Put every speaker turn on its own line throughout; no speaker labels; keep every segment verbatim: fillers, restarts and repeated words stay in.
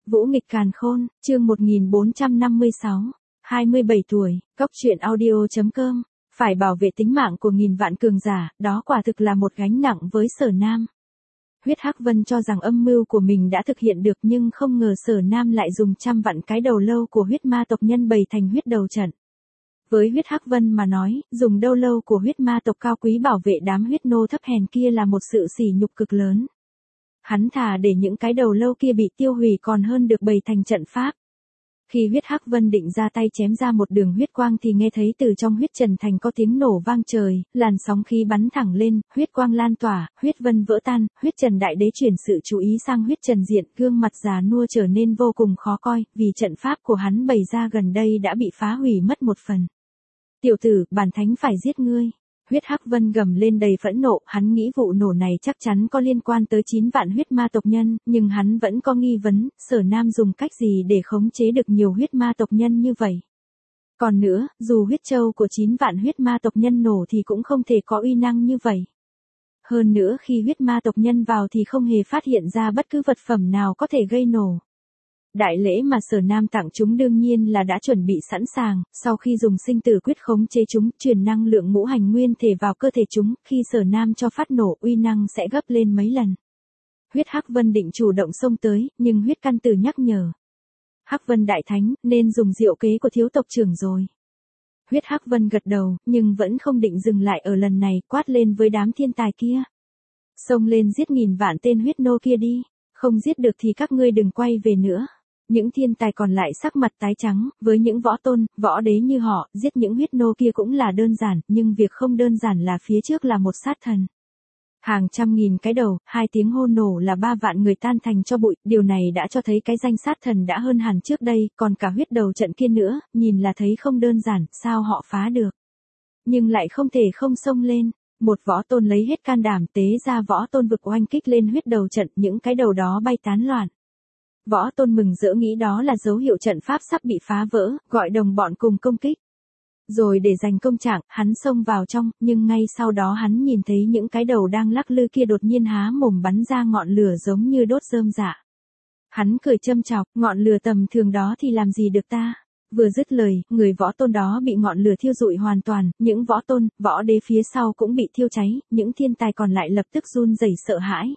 Vũ nghịch càn khôn, chương một nghìn bốn trăm năm mươi sáu, hai mươi bảy tuổi, Cốc truyện audio.com, phải bảo vệ tính mạng của nghìn vạn cường giả, đó quả thực là một gánh nặng với Sở Nam. Huyết Hắc Vân cho rằng âm mưu của mình đã thực hiện được nhưng không ngờ Sở Nam lại dùng trăm vạn cái đầu lâu của huyết ma tộc nhân bày thành huyết đầu trận. Với Huyết Hắc Vân mà nói, dùng đầu lâu của huyết ma tộc cao quý bảo vệ đám huyết nô thấp hèn kia là một sự sỉ nhục cực lớn. Hắn thà để những cái đầu lâu kia bị tiêu hủy còn hơn được bày thành trận pháp. Khi Huyết Hắc Vân định ra tay chém ra một đường huyết quang thì nghe thấy từ trong huyết trần thành có tiếng nổ vang trời, làn sóng khí bắn thẳng lên, huyết quang lan tỏa, huyết vân vỡ tan, huyết trần đại đế chuyển sự chú ý sang huyết trần diện, gương mặt già nua trở nên vô cùng khó coi, vì trận pháp của hắn bày ra gần đây đã bị phá hủy mất một phần. Tiểu tử, bản thánh phải giết ngươi. Huyết Hắc Vân gầm lên đầy phẫn nộ, hắn nghĩ vụ nổ này chắc chắn có liên quan tới chín vạn huyết ma tộc nhân, nhưng hắn vẫn có nghi vấn, Sở Nam dùng cách gì để khống chế được nhiều huyết ma tộc nhân như vậy. Còn nữa, dù huyết châu của chín vạn huyết ma tộc nhân nổ thì cũng không thể có uy năng như vậy. Hơn nữa khi huyết ma tộc nhân vào thì không hề phát hiện ra bất cứ vật phẩm nào có thể gây nổ. Đại lễ mà Sở Nam tặng chúng đương nhiên là đã chuẩn bị sẵn sàng, sau khi dùng sinh tử quyết khống chế chúng, truyền năng lượng ngũ hành nguyên thể vào cơ thể chúng, khi Sở Nam cho phát nổ uy năng sẽ gấp lên mấy lần. Huyết Hắc Vân định chủ động xông tới, nhưng huyết căn tử nhắc nhở. Hắc Vân đại thánh, nên dùng diệu kế của thiếu tộc trưởng rồi. Huyết Hắc Vân gật đầu, nhưng vẫn không định dừng lại ở lần này, quát lên với đám thiên tài kia. Xông lên giết nghìn vạn tên huyết nô kia đi, không giết được thì các ngươi đừng quay về nữa. Những thiên tài còn lại sắc mặt tái trắng, với những võ tôn, võ đế như họ, giết những huyết nô kia cũng là đơn giản, nhưng việc không đơn giản là phía trước là một sát thần. Hàng trăm nghìn cái đầu, hai tiếng hô nổ là ba vạn người tan thành cho bụi, điều này đã cho thấy cái danh sát thần đã hơn hẳn trước đây, còn cả huyết đầu trận kia nữa, nhìn là thấy không đơn giản, sao họ phá được. Nhưng lại không thể không xông lên. Một võ tôn lấy hết can đảm tế ra võ tôn vực oanh kích lên huyết đầu trận, những cái đầu đó bay tán loạn. Võ tôn mừng rỡ nghĩ đó là dấu hiệu trận pháp sắp bị phá vỡ, gọi đồng bọn cùng công kích. Rồi để giành công trạng, hắn xông vào trong, nhưng ngay sau đó hắn nhìn thấy những cái đầu đang lắc lư kia đột nhiên há mồm bắn ra ngọn lửa giống như đốt rơm rạ. Hắn cười châm chọc, ngọn lửa tầm thường đó thì làm gì được ta? Vừa dứt lời, người võ tôn đó bị ngọn lửa thiêu rụi hoàn toàn, những võ tôn, võ đế phía sau cũng bị thiêu cháy, những thiên tài còn lại lập tức run rẩy sợ hãi.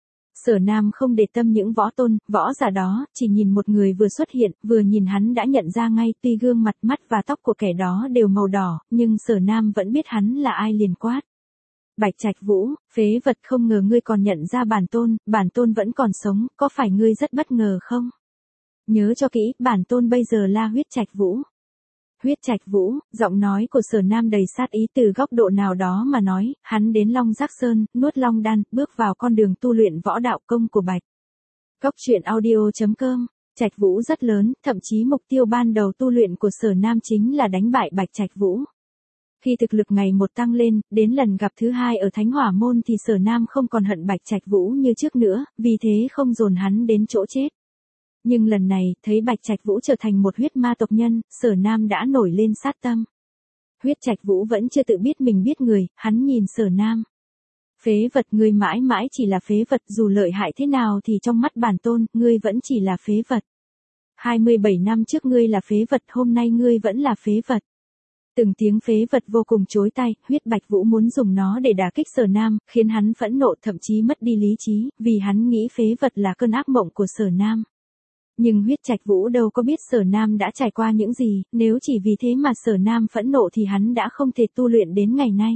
Sở Nam không để tâm những võ tôn, võ giả đó, chỉ nhìn một người vừa xuất hiện, vừa nhìn hắn đã nhận ra ngay, tuy gương mặt, mắt và tóc của kẻ đó đều màu đỏ, nhưng Sở Nam vẫn biết hắn là ai liền quát. Bạch Trạch Vũ, phế vật, không ngờ ngươi còn nhận ra bản tôn, bản tôn vẫn còn sống, có phải ngươi rất bất ngờ không? Nhớ cho kỹ, bản tôn bây giờ là Huyết Trạch Vũ. Huyết Trạch Vũ, giọng nói của Sở Nam đầy sát ý, từ góc độ nào đó mà nói, hắn đến Long Giác Sơn, nuốt Long Đan, bước vào con đường tu luyện võ đạo công của Bạch. Cốc truyện audio.com, Trạch Vũ rất lớn, thậm chí mục tiêu ban đầu tu luyện của Sở Nam chính là đánh bại Bạch Trạch Vũ. Khi thực lực ngày một tăng lên, đến lần gặp thứ hai ở Thánh Hỏa Môn thì Sở Nam không còn hận Bạch Trạch Vũ như trước nữa, vì thế không dồn hắn đến chỗ chết. Nhưng lần này, thấy Bạch Trạch Vũ trở thành một huyết ma tộc nhân, Sở Nam đã nổi lên sát tâm. Huyết Trạch Vũ vẫn chưa tự biết mình biết người, hắn nhìn Sở Nam. Phế vật, ngươi mãi mãi chỉ là phế vật, dù lợi hại thế nào thì trong mắt bản tôn, ngươi vẫn chỉ là phế vật. hai mươi bảy năm trước ngươi là phế vật, hôm nay ngươi vẫn là phế vật. Từng tiếng phế vật vô cùng chối tai, Huyết Bạch Vũ muốn dùng nó để đả kích Sở Nam, khiến hắn phẫn nộ thậm chí mất đi lý trí, vì hắn nghĩ phế vật là cơn ác mộng của Sở Nam. Nhưng Huyết Trạch Vũ đâu có biết Sở Nam đã trải qua những gì, nếu chỉ vì thế mà Sở Nam phẫn nộ thì hắn đã không thể tu luyện đến ngày nay.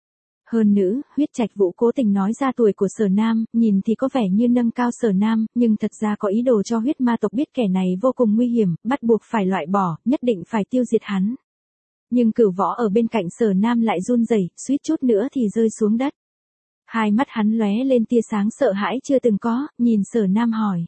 Hơn nữa, Huyết Trạch Vũ cố tình nói ra tuổi của Sở Nam, nhìn thì có vẻ như nâng cao Sở Nam, nhưng thật ra có ý đồ cho huyết ma tộc biết kẻ này vô cùng nguy hiểm, bắt buộc phải loại bỏ, nhất định phải tiêu diệt hắn. Nhưng Cửu Võ ở bên cạnh Sở Nam lại run rẩy, suýt chút nữa thì rơi xuống đất. Hai mắt hắn lóe lên tia sáng sợ hãi chưa từng có, nhìn Sở Nam hỏi.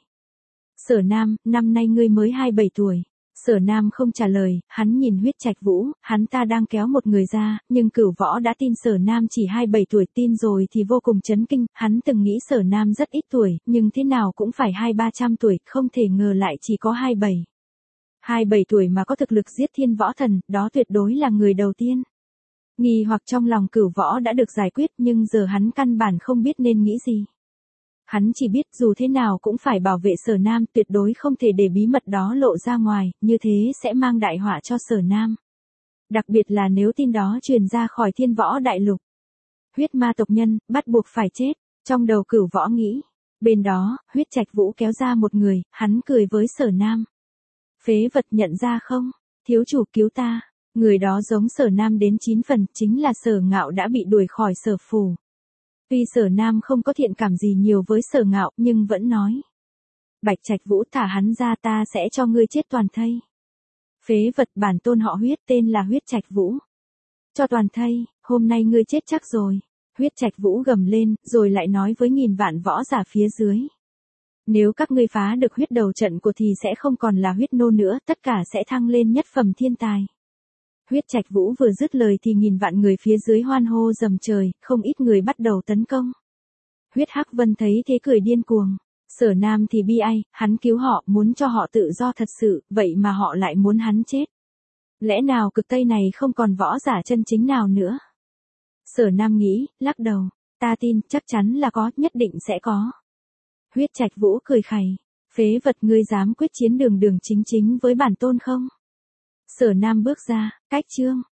Sở Nam, năm nay ngươi mới hai mươi bảy tuổi. Sở Nam không trả lời, hắn nhìn Huyết Trạch Vũ, hắn ta đang kéo một người ra, nhưng Cửu Võ đã tin Sở Nam chỉ hai mươi bảy tuổi, tin rồi thì vô cùng chấn kinh, hắn từng nghĩ Sở Nam rất ít tuổi, nhưng thế nào cũng phải hai ba trăm tuổi, không thể ngờ lại chỉ có hai mươi bảy. hai mươi bảy tuổi mà có thực lực giết thiên võ thần, đó tuyệt đối là người đầu tiên. Nghi hoặc trong lòng Cửu Võ đã được giải quyết, nhưng giờ hắn căn bản không biết nên nghĩ gì. Hắn chỉ biết dù thế nào cũng phải bảo vệ Sở Nam, tuyệt đối không thể để bí mật đó lộ ra ngoài, như thế sẽ mang đại họa cho Sở Nam. Đặc biệt là nếu tin đó truyền ra khỏi Thiên Võ Đại Lục. Huyết ma tộc nhân, bắt buộc phải chết, trong đầu Cửu Võ nghĩ. Bên đó, Huyết Trạch Vũ kéo ra một người, hắn cười với Sở Nam. Phế vật nhận ra không? Thiếu chủ cứu ta. Người đó giống Sở Nam đến chín phần, chính là Sở Ngạo đã bị đuổi khỏi Sở phủ. Tuy Sở Nam không có thiện cảm gì nhiều với Sở Ngạo, nhưng vẫn nói. Bạch Trạch Vũ, thả hắn ra, ta sẽ cho ngươi chết toàn thây. Phế vật, bản tôn họ Huyết, tên là Huyết Trạch Vũ. Cho toàn thây, hôm nay ngươi chết chắc rồi. Huyết Trạch Vũ gầm lên, rồi lại nói với nghìn vạn võ giả phía dưới. Nếu các ngươi phá được huyết đầu trận của thì sẽ không còn là huyết nô nữa, tất cả sẽ thăng lên nhất phẩm thiên tài. Huyết Trạch Vũ vừa dứt lời thì nghìn vạn người phía dưới hoan hô rầm trời, không ít người bắt đầu tấn công. Huyết Hắc Vân thấy thế cười điên cuồng. Sở Nam thì bi ai, hắn cứu họ, muốn cho họ tự do thật sự, vậy mà họ lại muốn hắn chết. Lẽ nào cực Tây này không còn võ giả chân chính nào nữa? Sở Nam nghĩ, lắc đầu, ta tin, chắc chắn là có, nhất định sẽ có. Huyết Trạch Vũ cười khẩy, phế vật, ngươi dám quyết chiến đường đường chính chính với bản tôn không? Sở Nam bước ra, cách chương.